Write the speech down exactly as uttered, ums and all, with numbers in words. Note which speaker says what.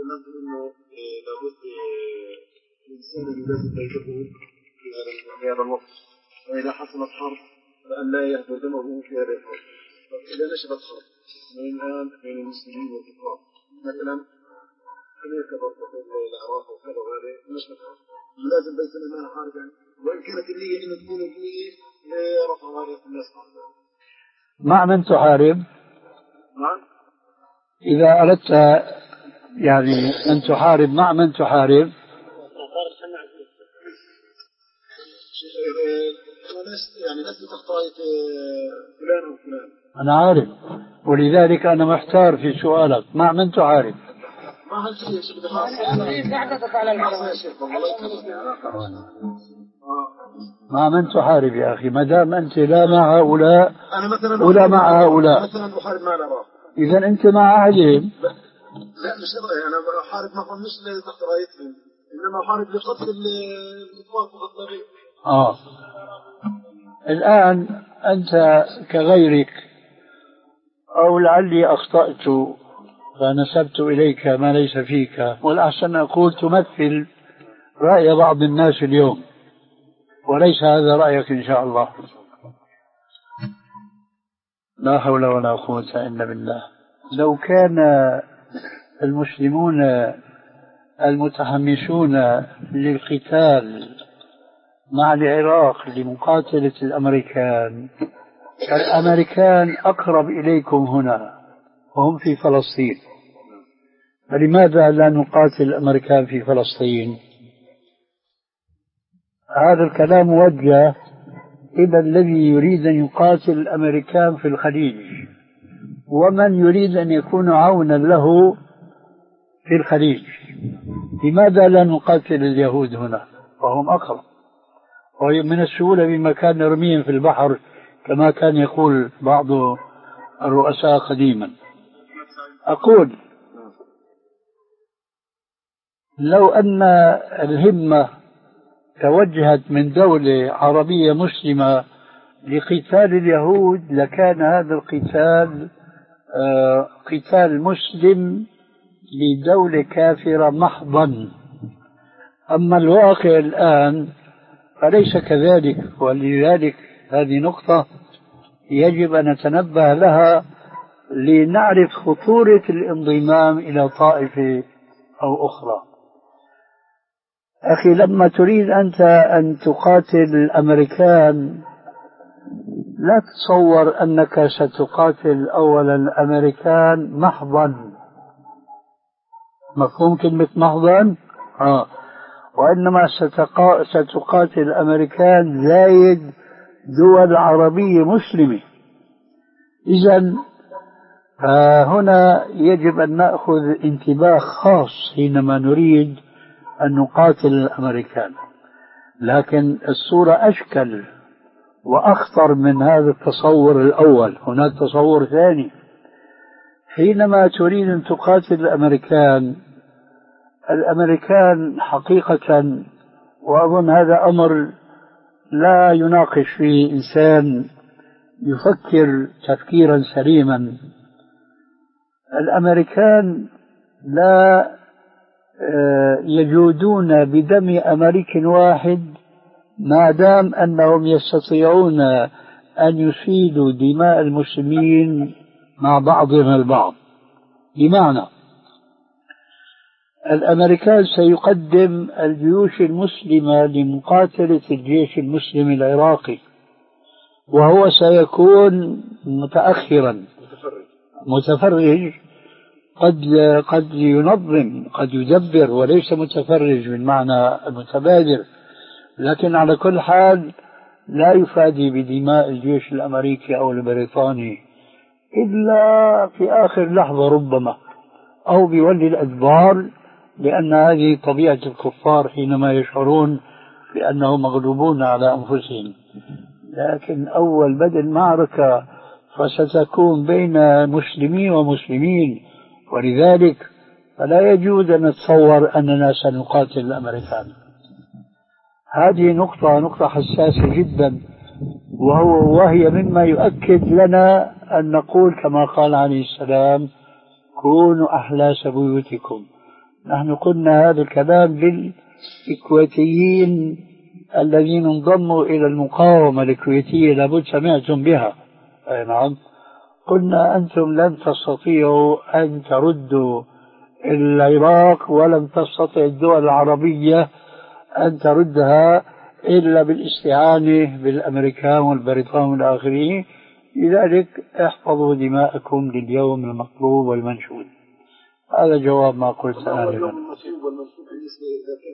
Speaker 1: ذكرت انه لابد الانسان يلازم بيته في هذا الوقت، واذا حصلت حرب فان لا يهدر دمه في هذا الحرب. فاذا نشبت حرب من الان بين المسلمين والكفار مثلا امريكا تطلق العراق وكذا وهذا نشبت حرب، لازم بيتنا ما حارب يعني، وان كانت النيه انه تكون النيه لرفع رايه الناس عنها.
Speaker 2: مع من تحارب؟
Speaker 1: نعم.
Speaker 2: إذا أردت يعني أن تحارب مع من تحارب؟
Speaker 1: يعني لست تحت فلان أو فلان.
Speaker 2: أنا عارف، ولذلك أنا محتار في سؤالك، مع من تحارب؟
Speaker 1: ما هالشيء شيء على
Speaker 2: مع من تحارب يا أخي؟ ما دام أنت لا مع هؤلاء ولا مع هؤلاء،
Speaker 1: مثلا أحارب مع العراق،
Speaker 2: إذا أنت مع أهلهم.
Speaker 1: لا مش رأيي، أنا أحارب معهم مش تحت رايتهم، إنما أحارب لقتل الكفار فقط لا غير.
Speaker 2: آه الآن أنت كغيرك، أو لعلي أخطأت فنسبت إليك ما ليس فيك، والأحسن أقول تمثل رأي بعض الناس اليوم، وليس هذا رأيك إن شاء الله. لا حول ولا قوة إلا بالله. لو كان المسلمون المتحمسون للقتال مع العراق لمقاتلة الأمريكان، الأمريكان أقرب إليكم هنا وهم في فلسطين، فلماذا لا نقاتل الأمريكان في فلسطين؟ هذا الكلام موجه إلى الذي يريد أن يقاتل الأمريكان في الخليج، ومن يريد أن يكون عونا له في الخليج. لماذا لا نقاتل اليهود هنا وهم أقرب، ومن السهولة بمكان نرميهم في البحر كما كان يقول بعض الرؤساء قديما. أقول لو أن الهمة توجهت من دولة عربية مسلمة لقتال اليهود لكان هذا القتال آه قتال مسلم لدولة كافرة محضا. أما الواقع الآن فليس كذلك، ولذلك هذه نقطة يجب أن نتنبه لها لنعرف خطورة الانضمام إلى طائفة أو أخرى. أخي لما تريد أنت أن تقاتل الأمريكان لا تتصور أنك ستقاتل أولا الأمريكان محضا. مفهوم كلمة محضا؟ آه. وإنما ستقا... ستقاتل الأمريكان زايد دول عربية مسلمة. إذن فهنا يجب أن نأخذ انتباه خاص حينما نريد أن نقاتل الأمريكان. لكن الصورة أشكل وأخطر من هذا التصور الأول. هناك تصور ثاني، حينما تريد أن تقاتل الأمريكان، الأمريكان حقيقة، وأظن هذا أمر لا يناقش فيه إنسان يفكر تفكيرا سليما، الأمريكان لا يجودون بدم أمريكي واحد ما دام أنهم يستطيعون أن يسيلوا دماء المسلمين مع بعضهم البعض. بمعنى الأمريكان سيقدم الجيوش المسلمة لمقاتلة الجيش المسلم العراقي، وهو سيكون متأخرا متفرج، قد قد ينظم قد يدبر وليس متفرج من معنى المتبادر، لكن على كل حال لا يفادي بدماء الجيش الأمريكي أو البريطاني إلا في آخر لحظة ربما، أو بيولي الأدبار، لأن هذه طبيعة الكفار حينما يشعرون بأنهم مغلوبون على أنفسهم. لكن أول بدء المعركة فستكون بين مسلمين ومسلمين، ولذلك فلا يجوز أن نتصور أننا سنقاتل الأمريكان. هذه نقطة نقطة حساسة جدا، وهو وهي مما يؤكد لنا أن نقول كما قال عليه السلام: كونوا أحلاس بيوتكم نحن قلنا هذا الكلام للكويتيين الذين انضموا إلى المقاومة الكويتية، لابد سمعتم بها. أي نعم. قلنا أنتم لن تستطيعوا أن تردوا العراق، ولم تستطع الدول العربية أن تردها إلا بالاستعانة بالأمريكان والبريطان والآخرين. لذلك احفظوا دماءكم لليوم المطلوب والمنشود. هذا جواب ما قلت آنفا.